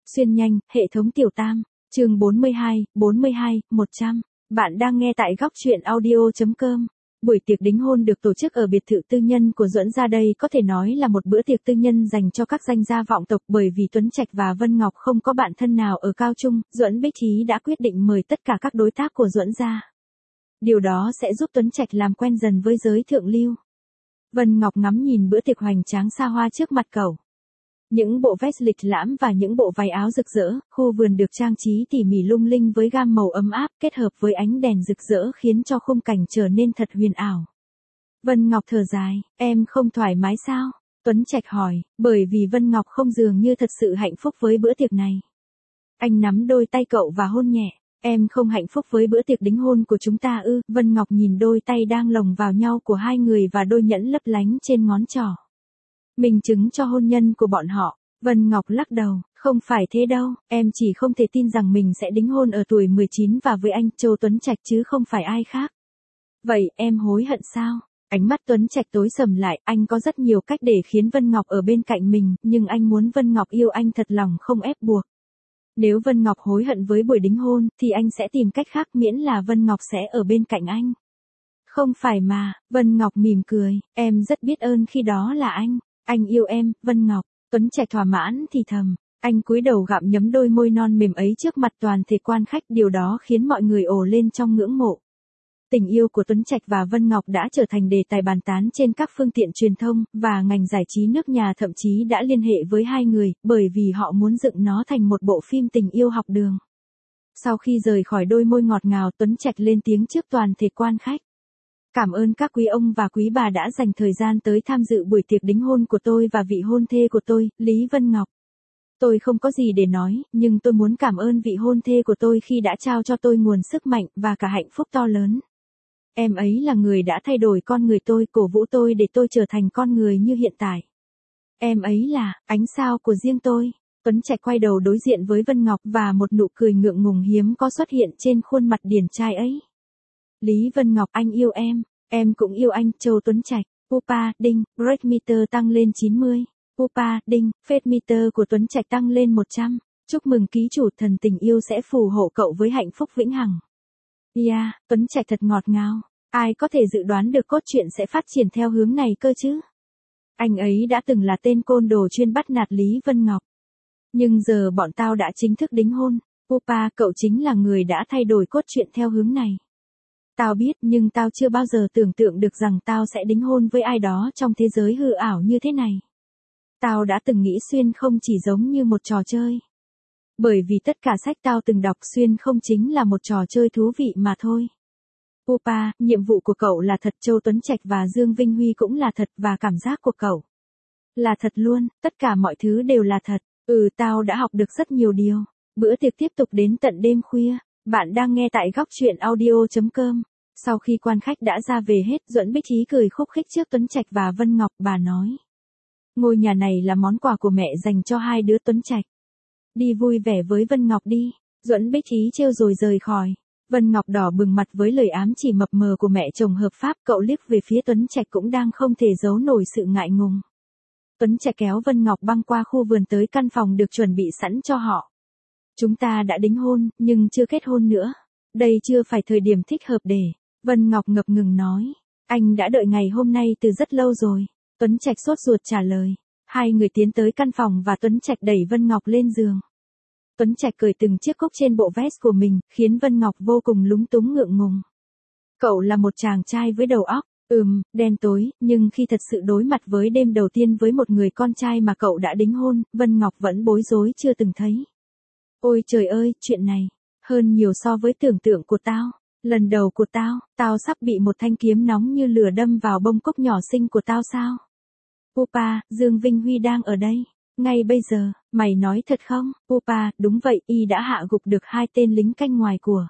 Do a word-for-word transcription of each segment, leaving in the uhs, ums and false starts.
Xuyên nhanh, hệ thống tiểu tam, chương bốn mươi hai, bốn mươi hai, một trăm. Bạn đang nghe tại góc truyện audio chấm com. Buổi tiệc đính hôn được tổ chức ở biệt thự tư nhân của Duẫn gia đây có thể nói là một bữa tiệc tư nhân dành cho các danh gia vọng tộc, bởi vì Tuấn Trạch và Vân Ngọc không có bạn thân nào ở Cao Trung, Duẫn Bích Trí đã quyết định mời tất cả các đối tác của Duẫn gia. Điều đó sẽ giúp Tuấn Trạch làm quen dần với giới thượng lưu. Vân Ngọc ngắm nhìn bữa tiệc hoành tráng xa hoa trước mặt cậu. Những bộ vest lịch lãm và những bộ váy áo rực rỡ, khu vườn được trang trí tỉ mỉ lung linh với gam màu ấm áp kết hợp với ánh đèn rực rỡ khiến cho khung cảnh trở nên thật huyền ảo. Vân Ngọc thở dài, em không thoải mái sao? Tuấn Trạch hỏi, bởi vì Vân Ngọc không dường như thật sự hạnh phúc với bữa tiệc này. Anh nắm đôi tay cậu và hôn nhẹ, em không hạnh phúc với bữa tiệc đính hôn của chúng ta ư? Vân Ngọc nhìn đôi tay đang lồng vào nhau của hai người và đôi nhẫn lấp lánh trên ngón trỏ. Minh chứng cho hôn nhân của bọn họ. Vân Ngọc lắc đầu, không phải thế đâu, em chỉ không thể tin rằng mình sẽ đính hôn ở tuổi mười chín và với anh Châu Tuấn Trạch chứ không phải ai khác. Vậy, em hối hận sao? Ánh mắt Tuấn Trạch tối sầm lại, anh có rất nhiều cách để khiến Vân Ngọc ở bên cạnh mình, nhưng anh muốn Vân Ngọc yêu anh thật lòng không ép buộc. Nếu Vân Ngọc hối hận với buổi đính hôn, thì anh sẽ tìm cách khác miễn là Vân Ngọc sẽ ở bên cạnh anh. Không phải mà, Vân Ngọc mỉm cười, em rất biết ơn khi đó là anh. Anh yêu em, Vân Ngọc. Tuấn Trạch thỏa mãn thì thầm, anh cúi đầu gặm nhấm đôi môi non mềm ấy trước mặt toàn thể quan khách, điều đó khiến mọi người ồ lên trong ngưỡng mộ. Tình yêu của Tuấn Trạch và Vân Ngọc đã trở thành đề tài bàn tán trên các phương tiện truyền thông, và ngành giải trí nước nhà thậm chí đã liên hệ với hai người, bởi vì họ muốn dựng nó thành một bộ phim tình yêu học đường. Sau khi rời khỏi đôi môi ngọt ngào, Tuấn Trạch lên tiếng trước toàn thể quan khách. Cảm ơn các quý ông và quý bà đã dành thời gian tới tham dự buổi tiệc đính hôn của tôi và vị hôn thê của tôi, Lý Vân Ngọc. Tôi không có gì để nói, nhưng tôi muốn cảm ơn vị hôn thê của tôi khi đã trao cho tôi nguồn sức mạnh và cả hạnh phúc to lớn. Em ấy là người đã thay đổi con người tôi, cổ vũ tôi để tôi trở thành con người như hiện tại. Em ấy là ánh sao của riêng tôi. Tuấn Trạch quay đầu đối diện với Vân Ngọc và một nụ cười ngượng ngùng hiếm có xuất hiện trên khuôn mặt điển trai ấy. Lý Vân Ngọc, anh yêu em, em cũng yêu anh, Châu Tuấn Trạch. Pupa, đinh, break meter tăng lên chín mươi. Pupa, đinh, fade meter của Tuấn Trạch tăng lên một trăm. Chúc mừng ký chủ, thần tình yêu sẽ phù hộ cậu với hạnh phúc vĩnh hằng. Yeah, Tuấn Trạch thật ngọt ngào. Ai có thể dự đoán được cốt truyện sẽ phát triển theo hướng này cơ chứ? Anh ấy đã từng là tên côn đồ chuyên bắt nạt Lý Vân Ngọc. Nhưng giờ bọn tao đã chính thức đính hôn. Pupa, cậu chính là người đã thay đổi cốt truyện theo hướng này. Tao biết, nhưng tao chưa bao giờ tưởng tượng được rằng tao sẽ đính hôn với ai đó trong thế giới hư ảo như thế này. Tao đã từng nghĩ xuyên không chỉ giống như một trò chơi. Bởi vì tất cả sách tao từng đọc, xuyên không chính là một trò chơi thú vị mà thôi. Pupa, nhiệm vụ của cậu là thật, Châu Tuấn Trạch và Dương Vinh Huy cũng là thật, và cảm giác của cậu là thật luôn, tất cả mọi thứ đều là thật. Ừ, tao đã học được rất nhiều điều. Bữa tiệc tiếp tục đến tận đêm khuya. Bạn đang nghe tại góc truyện audio chấm com. Sau khi quan khách đã ra về hết, Duẫn Bích Trí cười khúc khích trước Tuấn Trạch và Vân Ngọc, bà nói. Ngôi nhà này là món quà của mẹ dành cho hai đứa Tuấn Trạch. Đi vui vẻ với Vân Ngọc đi. Duẫn Bích Trí trêu rồi rời khỏi. Vân Ngọc đỏ bừng mặt với lời ám chỉ mập mờ của mẹ chồng hợp pháp, cậu liếc về phía Tuấn Trạch cũng đang không thể giấu nổi sự ngại ngùng. Tuấn Trạch kéo Vân Ngọc băng qua khu vườn tới căn phòng được chuẩn bị sẵn cho họ. Chúng ta đã đính hôn, nhưng chưa kết hôn nữa. Đây chưa phải thời điểm thích hợp để. Vân Ngọc ngập ngừng nói. Anh đã đợi ngày hôm nay từ rất lâu rồi. Tuấn Trạch sốt ruột trả lời. Hai người tiến tới căn phòng và Tuấn Trạch đẩy Vân Ngọc lên giường. Tuấn Trạch cởi từng chiếc cúc trên bộ vest của mình, khiến Vân Ngọc vô cùng lúng túng ngượng ngùng. Cậu là một chàng trai với đầu óc, ừm, đen tối, nhưng khi thật sự đối mặt với đêm đầu tiên với một người con trai mà cậu đã đính hôn, Vân Ngọc vẫn bối rối chưa từng thấy. Ôi trời ơi, chuyện này, hơn nhiều so với tưởng tượng của tao. Lần đầu của tao, tao sắp bị một thanh kiếm nóng như lửa đâm vào bông cúc nhỏ xinh của tao sao? Pupa, Dương Vinh Huy đang ở đây. Ngay bây giờ, mày nói thật không? Pupa, đúng vậy, y đã hạ gục được hai tên lính canh ngoài của.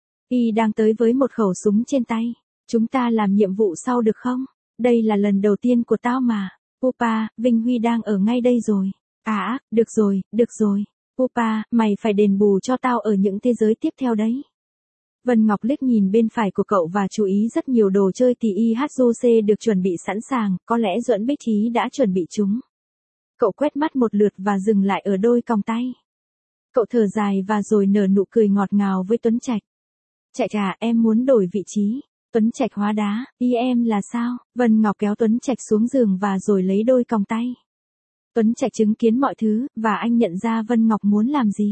Y đang tới với một khẩu súng trên tay. Chúng ta làm nhiệm vụ sau được không? Đây là lần đầu tiên của tao mà. Pupa, Vinh Huy đang ở ngay đây rồi. À, được rồi, được rồi. Pupa, mày phải đền bù cho tao ở những thế giới tiếp theo đấy. Vân Ngọc liếc nhìn bên phải của cậu và chú ý rất nhiều đồ chơi thì i hát ô xê được chuẩn bị sẵn sàng, có lẽ Duẫn Bích Trí đã chuẩn bị chúng. Cậu quét mắt một lượt và dừng lại ở đôi còng tay. Cậu thở dài và rồi nở nụ cười ngọt ngào với Tuấn Trạch. Chạy trà, em muốn đổi vị trí. Tuấn Trạch hóa đá, ý em là sao? Vân Ngọc kéo Tuấn Trạch xuống giường và rồi lấy đôi còng tay. Tuấn Trạch chứng kiến mọi thứ, và anh nhận ra Vân Ngọc muốn làm gì.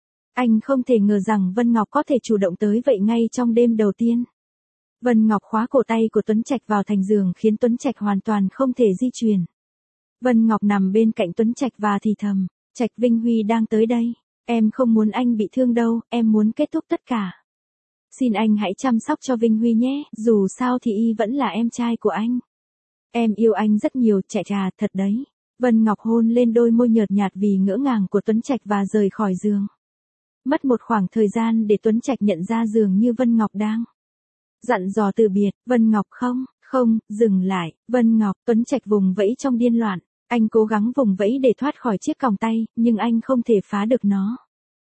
Anh không thể ngờ rằng Vân Ngọc có thể chủ động tới vậy ngay trong đêm đầu tiên. Vân Ngọc khóa cổ tay của Tuấn Trạch vào thành giường khiến Tuấn Trạch hoàn toàn không thể di chuyển. Vân Ngọc nằm bên cạnh Tuấn Trạch và thì thầm, Trạch Vinh Huy đang tới đây. Em không muốn anh bị thương đâu, em muốn kết thúc tất cả. Xin anh hãy chăm sóc cho Vinh Huy nhé, dù sao thì y vẫn là em trai của anh. Em yêu anh rất nhiều, trẻ trà, thật đấy. Vân Ngọc hôn lên đôi môi nhợt nhạt vì ngỡ ngàng của Tuấn Trạch và rời khỏi giường. Mất một khoảng thời gian để Tuấn Trạch nhận ra dường như Vân Ngọc đang dặn dò từ biệt. Vân Ngọc không, không, dừng lại. Vân Ngọc, Tuấn Trạch vùng vẫy trong điên loạn. Anh cố gắng vùng vẫy để thoát khỏi chiếc còng tay, nhưng anh không thể phá được nó.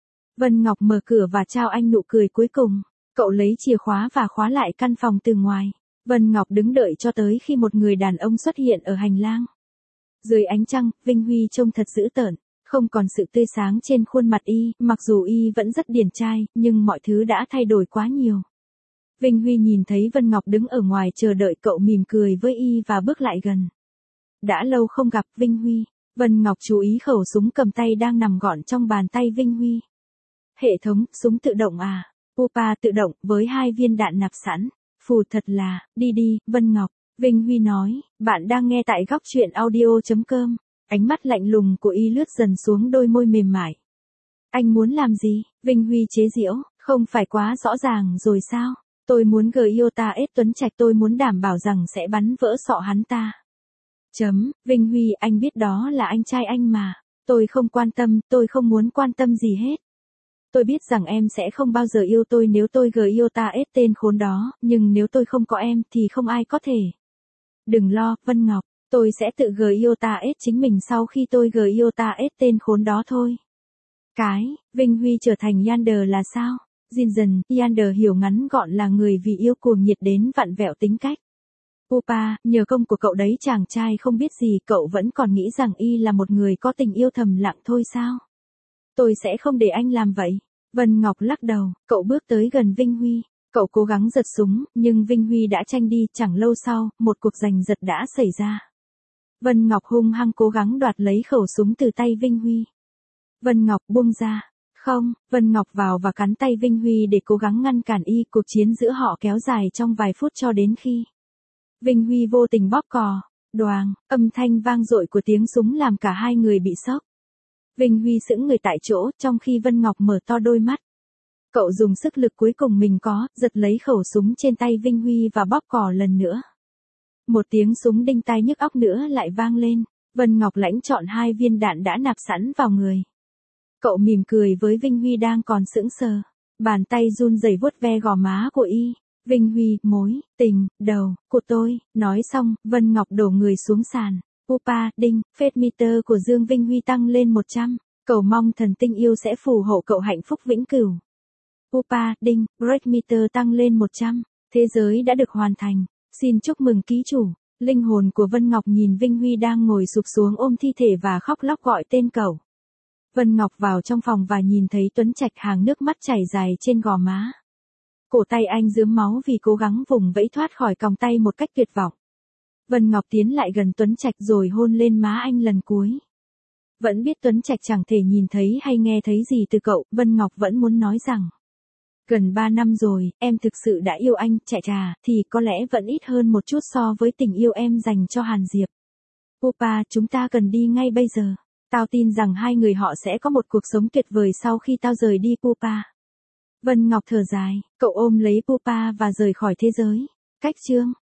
Vân Ngọc mở cửa và trao anh nụ cười cuối cùng. Cậu lấy chìa khóa và khóa lại căn phòng từ ngoài. Vân Ngọc đứng đợi cho tới khi một người đàn ông xuất hiện ở hành lang. Dưới ánh trăng, Vinh Huy trông thật dữ tợn, không còn sự tươi sáng trên khuôn mặt y, mặc dù y vẫn rất điển trai, nhưng mọi thứ đã thay đổi quá nhiều. Vinh Huy nhìn thấy Vân Ngọc đứng ở ngoài chờ đợi cậu mỉm cười với y và bước lại gần. Đã lâu không gặp, Vinh Huy. Vân Ngọc chú ý khẩu súng cầm tay đang nằm gọn trong bàn tay Vinh Huy. Hệ thống, súng tự động à? Pupa tự động, với hai viên đạn nạp sẵn. Phù thật là, đi đi, Vân Ngọc. Vinh Huy nói, bạn đang nghe tại góc truyện audio chấm com. Ánh mắt lạnh lùng của y lướt dần xuống đôi môi mềm mại. Anh muốn làm gì? Vinh Huy chế giễu, không phải quá rõ ràng rồi sao? Tôi muốn Giota ép Tuấn Trạch, tôi muốn đảm bảo rằng sẽ bắn vỡ sọ hắn ta. Chấm, Vinh Huy, anh biết đó là anh trai anh mà. Tôi không quan tâm, tôi không muốn quan tâm gì hết. Tôi biết rằng em sẽ không bao giờ yêu tôi nếu tôi Giota ép tên khốn đó, nhưng nếu tôi không có em thì không ai có thể. Đừng lo, Vân Ngọc, tôi sẽ tự Giota ép chính mình sau khi tôi Giota ép tên khốn đó thôi. Cái, Vinh Huy trở thành Yander là sao? Dần dần, Yander hiểu ngắn gọn là người vì yêu cuồng nhiệt đến vặn vẹo tính cách. Pupa, nhờ công của cậu đấy, chàng trai không biết gì, cậu vẫn còn nghĩ rằng y là một người có tình yêu thầm lặng thôi sao? Tôi sẽ không để anh làm vậy. Vân Ngọc lắc đầu, cậu bước tới gần Vinh Huy. Cậu cố gắng giật súng, nhưng Vinh Huy đã tranh đi. Chẳng lâu sau, một cuộc giành giật đã xảy ra. Vân Ngọc hung hăng cố gắng đoạt lấy khẩu súng từ tay Vinh Huy. Vân Ngọc buông ra. Không, Vân Ngọc vào và cắn tay Vinh Huy để cố gắng ngăn cản y. Cuộc chiến giữa họ kéo dài trong vài phút cho đến khi Vinh Huy vô tình bóp cò. Đoàng, âm thanh vang dội của tiếng súng làm cả hai người bị sốc. Vinh Huy sững người tại chỗ, trong khi Vân Ngọc mở to đôi mắt. Cậu dùng sức lực cuối cùng mình có, giật lấy khẩu súng trên tay Vinh Huy và bóp cò lần nữa. Một tiếng súng đinh tai nhức óc nữa lại vang lên. Vân Ngọc lãnh chọn hai viên đạn đã nạp sẵn vào người. Cậu mỉm cười với Vinh Huy đang còn sững sờ. Bàn tay run rẩy vuốt ve gò má của y. Vinh Huy, mối, tình, đầu, của tôi. Nói xong, Vân Ngọc đổ người xuống sàn. Pupa, đinh, phết meter của Dương Vinh Huy tăng lên một trăm. Cầu mong thần tinh yêu sẽ phù hộ cậu hạnh phúc vĩnh cửu. Pupa, đinh, break meter tăng lên một trăm. Thế giới đã được hoàn thành. Xin chúc mừng ký chủ. Linh hồn của Vân Ngọc nhìn Vinh Huy đang ngồi sụp xuống ôm thi thể và khóc lóc gọi tên cậu. Vân Ngọc vào trong phòng và nhìn thấy Tuấn Trạch, hàng nước mắt chảy dài trên gò má. Cổ tay anh rướm máu vì cố gắng vùng vẫy thoát khỏi còng tay một cách tuyệt vọng. Vân Ngọc tiến lại gần Tuấn Trạch rồi hôn lên má anh lần cuối. Vẫn biết Tuấn Trạch chẳng thể nhìn thấy hay nghe thấy gì từ cậu, Vân Ngọc vẫn muốn nói rằng. Gần ba năm rồi, em thực sự đã yêu anh, trẻ trà, thì có lẽ vẫn ít hơn một chút so với tình yêu em dành cho Hàn Diệp. Pupa, chúng ta cần đi ngay bây giờ. Tao tin rằng hai người họ sẽ có một cuộc sống tuyệt vời sau khi tao rời đi Pupa. Vân Ngọc thở dài, cậu ôm lấy Pupa và rời khỏi thế giới. Cách chương